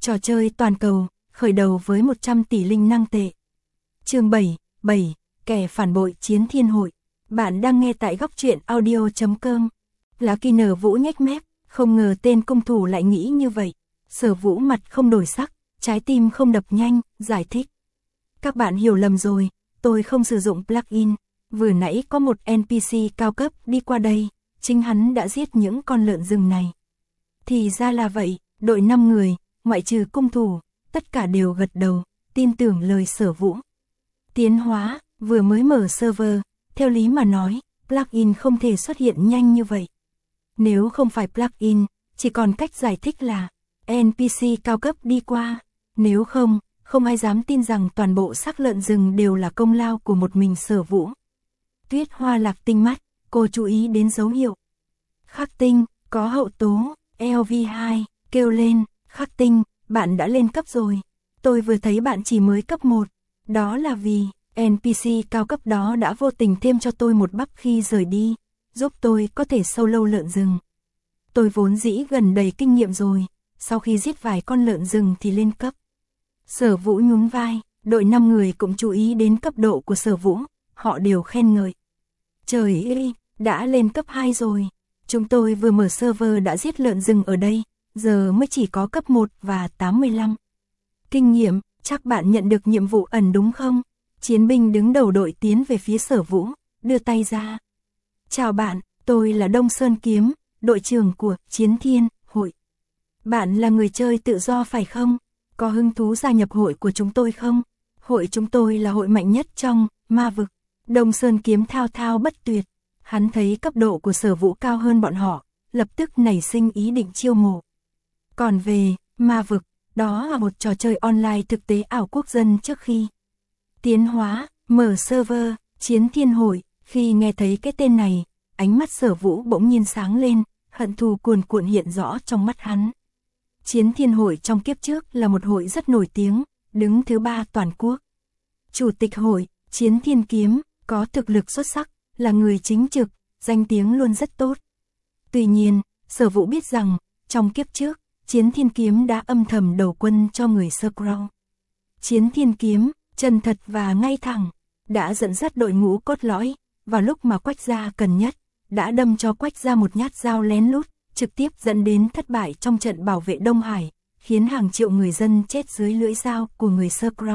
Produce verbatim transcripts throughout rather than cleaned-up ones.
Trò chơi toàn cầu, khởi đầu với một trăm tỷ linh năng tệ. Chương bảy, bảy, kẻ phản bội chiến thiên hội. Bạn đang nghe tại góc truyện audio chấm com. Lá Kỳ Nở Vũ nhếch mép, không ngờ tên công thủ lại nghĩ như vậy. Sở Vũ mặt không đổi sắc, trái tim không đập nhanh, giải thích. Các bạn hiểu lầm rồi, tôi không sử dụng plugin. Vừa nãy có một en pê xê cao cấp đi qua đây, chính hắn đã giết những con lợn rừng này. Thì ra là vậy, đội năm người, ngoại trừ cung thủ, tất cả đều gật đầu, tin tưởng lời Sở Vũ. Tiến hóa, vừa mới mở server, theo lý mà nói, plugin không thể xuất hiện nhanh như vậy. Nếu không phải plugin, chỉ còn cách giải thích là en pê xê cao cấp đi qua, nếu không, không ai dám tin rằng toàn bộ xác lợn rừng đều là công lao của một mình Sở Vũ. Tuyết Hoa Lạc tinh mắt, cô chú ý đến dấu hiệu. Khắc tinh, có hậu tố, lờ vê hai, kêu lên, Khắc tinh, bạn đã lên cấp rồi. Tôi vừa thấy bạn chỉ mới cấp một, đó là vì en pê xê cao cấp đó đã vô tình thêm cho tôi một bắp khi rời đi, giúp tôi có thể solo lợn rừng. Tôi vốn dĩ gần đầy kinh nghiệm rồi, sau khi giết vài con lợn rừng thì lên cấp. Sở Vũ nhún vai, đội năm người cũng chú ý đến cấp độ của Sở Vũ, họ đều khen ngợi. Trời ơi, đã lên cấp hai rồi, chúng tôi vừa mở server đã giết lợn rừng ở đây, giờ mới chỉ có cấp một và tám mươi lăm. Kinh nghiệm, chắc bạn nhận được nhiệm vụ ẩn đúng không? Chiến binh đứng đầu đội tiến về phía Sở Vũ, đưa tay ra. Chào bạn, tôi là Đông Sơn Kiếm, đội trưởng của Chiến Thiên Hội. Bạn là người chơi tự do phải không? Có hứng thú gia nhập hội của chúng tôi không? Hội chúng tôi là hội mạnh nhất trong ma vực. Đông Sơn Kiếm thao thao bất tuyệt. Hắn thấy cấp độ của Sở Vũ cao hơn bọn họ, lập tức nảy sinh ý định chiêu mộ. Còn về ma vực, đó là một trò chơi online thực tế ảo quốc dân trước khi tiến hóa, mở server, Chiến Thiên Hội. Khi nghe thấy cái tên này, ánh mắt Sở Vũ bỗng nhiên sáng lên, hận thù cuồn cuộn hiện rõ trong mắt hắn. Chiến Thiên Hội trong kiếp trước là một hội rất nổi tiếng, đứng thứ ba toàn quốc. Chủ tịch hội, Chiến Thiên Kiếm, có thực lực xuất sắc, là người chính trực, danh tiếng luôn rất tốt. Tuy nhiên, Sở Vũ biết rằng, trong kiếp trước, Chiến Thiên Kiếm đã âm thầm đầu quân cho người Skrull. Chiến Thiên Kiếm, chân thật và ngay thẳng, đã dẫn dắt đội ngũ cốt lõi, vào lúc mà Quách gia cần nhất, đã đâm cho Quách gia một nhát dao lén lút, trực tiếp dẫn đến thất bại trong trận bảo vệ Đông Hải, khiến hàng triệu người dân chết dưới lưỡi dao của người Skrull.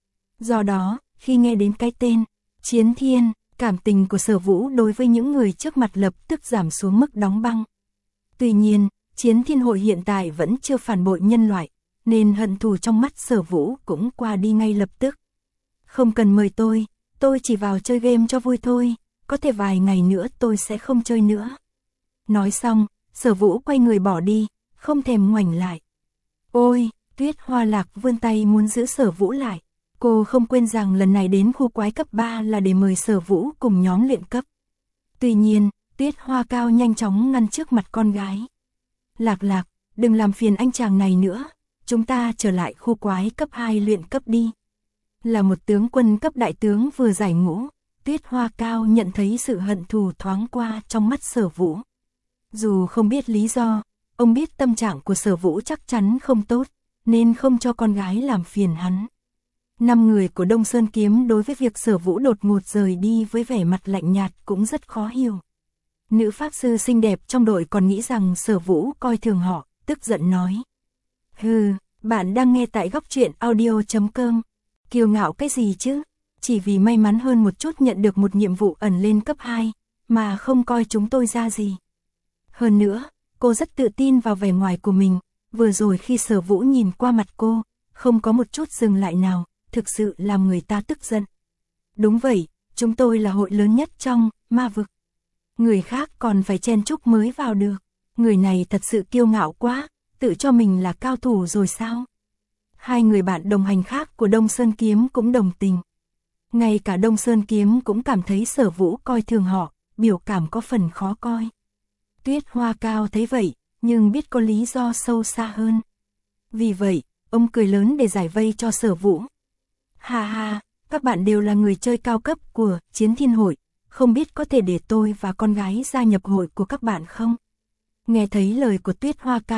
Do đó, khi nghe đến cái tên Chiến Thiên, cảm tình của Sở Vũ đối với những người trước mặt lập tức giảm xuống mức đóng băng. Tuy nhiên, Chiến Thiên Hội hiện tại vẫn chưa phản bội nhân loại, nên hận thù trong mắt Sở Vũ cũng qua đi ngay lập tức. Không cần mời tôi, tôi chỉ vào chơi game cho vui thôi, có thể vài ngày nữa tôi sẽ không chơi nữa. Nói xong, Sở Vũ quay người bỏ đi, không thèm ngoảnh lại. Ôi, Tuyết Hoa Lạc vươn tay muốn giữ Sở Vũ lại. Cô không quên rằng lần này đến khu quái cấp ba là để mời Sở Vũ cùng nhóm luyện cấp. Tuy nhiên, Tuyết Hoa Cao nhanh chóng ngăn trước mặt con gái. Lạc Lạc, đừng làm phiền anh chàng này nữa, chúng ta trở lại khu quái cấp hai luyện cấp đi. Là một tướng quân cấp đại tướng vừa giải ngũ, Tuyết Hoa Cao nhận thấy sự hận thù thoáng qua trong mắt Sở Vũ. Dù không biết lý do, ông biết tâm trạng của Sở Vũ chắc chắn không tốt, nên không cho con gái làm phiền hắn. Năm người của Đông Sơn Kiếm đối với việc Sở Vũ đột ngột rời đi với vẻ mặt lạnh nhạt cũng rất khó hiểu. Nữ pháp sư xinh đẹp trong đội còn nghĩ rằng Sở Vũ coi thường họ, tức giận nói. Hừ, bạn đang nghe tại góc truyện audio chấm com. Kiêu ngạo cái gì chứ? Chỉ vì may mắn hơn một chút nhận được một nhiệm vụ ẩn lên cấp hai, mà không coi chúng tôi ra gì. Hơn nữa, cô rất tự tin vào vẻ ngoài của mình, vừa rồi khi Sở Vũ nhìn qua mặt cô, không có một chút dừng lại nào, thực sự làm người ta tức giận. Đúng vậy, chúng tôi là hội lớn nhất trong ma vực. Người khác còn phải chen chúc mới vào được. Người này thật sự kiêu ngạo quá, tự cho mình là cao thủ rồi sao? Hai người bạn đồng hành khác của Đông Sơn Kiếm cũng đồng tình. Ngay cả Đông Sơn Kiếm cũng cảm thấy Sở Vũ coi thường họ, biểu cảm có phần khó coi. Tuyết Hoa Cao thấy vậy, nhưng biết có lý do sâu xa hơn. Vì vậy, ông cười lớn để giải vây cho Sở Vũ. Ha ha, các bạn đều là người chơi cao cấp của Chiến Thiên Hội, không biết có thể để tôi và con gái gia nhập hội của các bạn không? Nghe thấy lời của Tuyết Hoa Cao,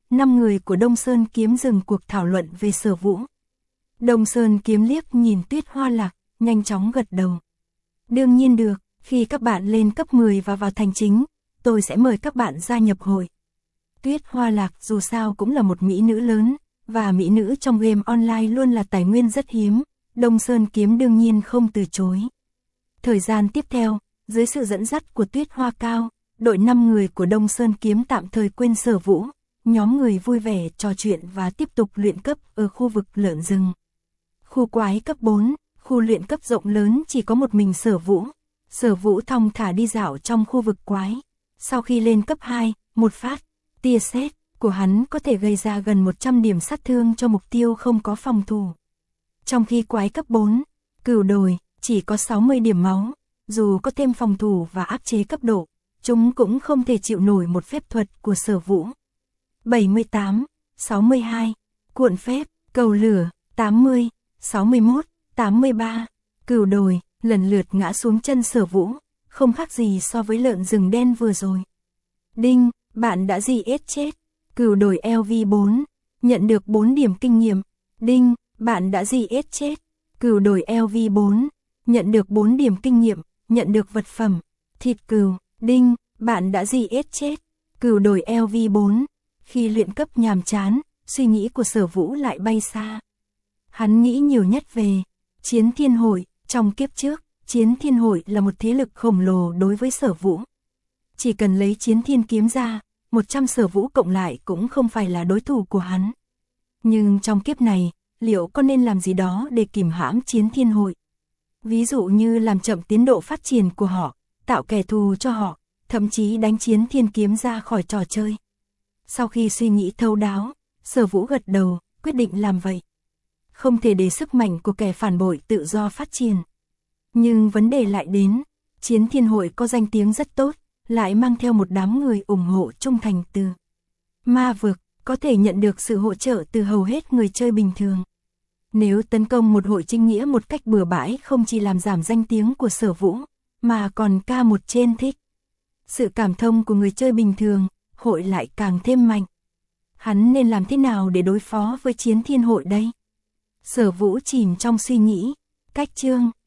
năm người của Đông Sơn Kiếm dừng cuộc thảo luận về Sở Vũ. Đông Sơn Kiếm liếc nhìn Tuyết Hoa Lạc, nhanh chóng gật đầu. Đương nhiên được, khi các bạn lên cấp mười và vào thành chính, tôi sẽ mời các bạn gia nhập hội. Tuyết Hoa Lạc dù sao cũng là một mỹ nữ lớn, và mỹ nữ trong game online luôn là tài nguyên rất hiếm, Đông Sơn Kiếm đương nhiên không từ chối. Thời gian tiếp theo, dưới sự dẫn dắt của Tuyết Hoa Cao, đội năm người của Đông Sơn Kiếm tạm thời quên Sở Vũ, nhóm người vui vẻ trò chuyện và tiếp tục luyện cấp ở khu vực lợn rừng. Khu quái cấp bốn, khu luyện cấp rộng lớn chỉ có một mình Sở Vũ. Sở Vũ thong thả đi dạo trong khu vực quái. Sau khi lên cấp hai, một phát, tia sét của hắn có thể gây ra gần một trăm điểm sát thương cho mục tiêu không có phòng thủ. Trong khi quái cấp bốn, cửu đồi, chỉ có sáu mươi điểm máu, dù có thêm phòng thủ và áp chế cấp độ, chúng cũng không thể chịu nổi một phép thuật của Sở Vũ. bảy mươi tám, sáu mươi hai, cuộn phép, cầu lửa, tám mươi, sáu mươi mốt, tám mươi ba, cửu đồi, lần lượt ngã xuống chân Sở Vũ, không khác gì so với lợn rừng đen vừa rồi. Đinh, bạn đã giê ét chết, cửu đồi L V bốn, nhận được bốn điểm kinh nghiệm. Đinh, bạn đã giê ét chết, cửu đồi L V bốn, nhận được bốn điểm kinh nghiệm, nhận được vật phẩm, thịt cừu. Đinh, bạn đã giê ét chết, cửu đồi L V bốn. Khi luyện cấp nhàm chán, suy nghĩ của Sở Vũ lại bay xa. Hắn nghĩ nhiều nhất về Chiến Thiên Hội. Trong kiếp trước, Chiến Thiên Hội là một thế lực khổng lồ đối với Sở Vũ. Chỉ cần lấy Chiến Thiên kiếm ra, một trăm Sở Vũ cộng lại cũng không phải là đối thủ của hắn. Nhưng trong kiếp này, liệu có nên làm gì đó để kìm hãm Chiến Thiên Hội? Ví dụ như làm chậm tiến độ phát triển của họ, tạo kẻ thù cho họ, thậm chí đánh Chiến Thiên kiếm ra khỏi trò chơi. Sau khi suy nghĩ thấu đáo, Sở Vũ gật đầu, quyết định làm vậy. Không thể để sức mạnh của kẻ phản bội tự do phát triển. Nhưng vấn đề lại đến, Chiến Thiên Hội có danh tiếng rất tốt, lại mang theo một đám người ủng hộ trung thành từ ma vực, có thể nhận được sự hỗ trợ từ hầu hết người chơi bình thường. Nếu tấn công một hội chính nghĩa một cách bừa bãi không chỉ làm giảm danh tiếng của Sở Vũ, mà còn ca một trên thích sự cảm thông của người chơi bình thường, hội lại càng thêm mạnh. Hắn nên làm thế nào để đối phó với Chiến Thiên Hội đây? Sở Vũ chìm trong suy nghĩ. Cách chương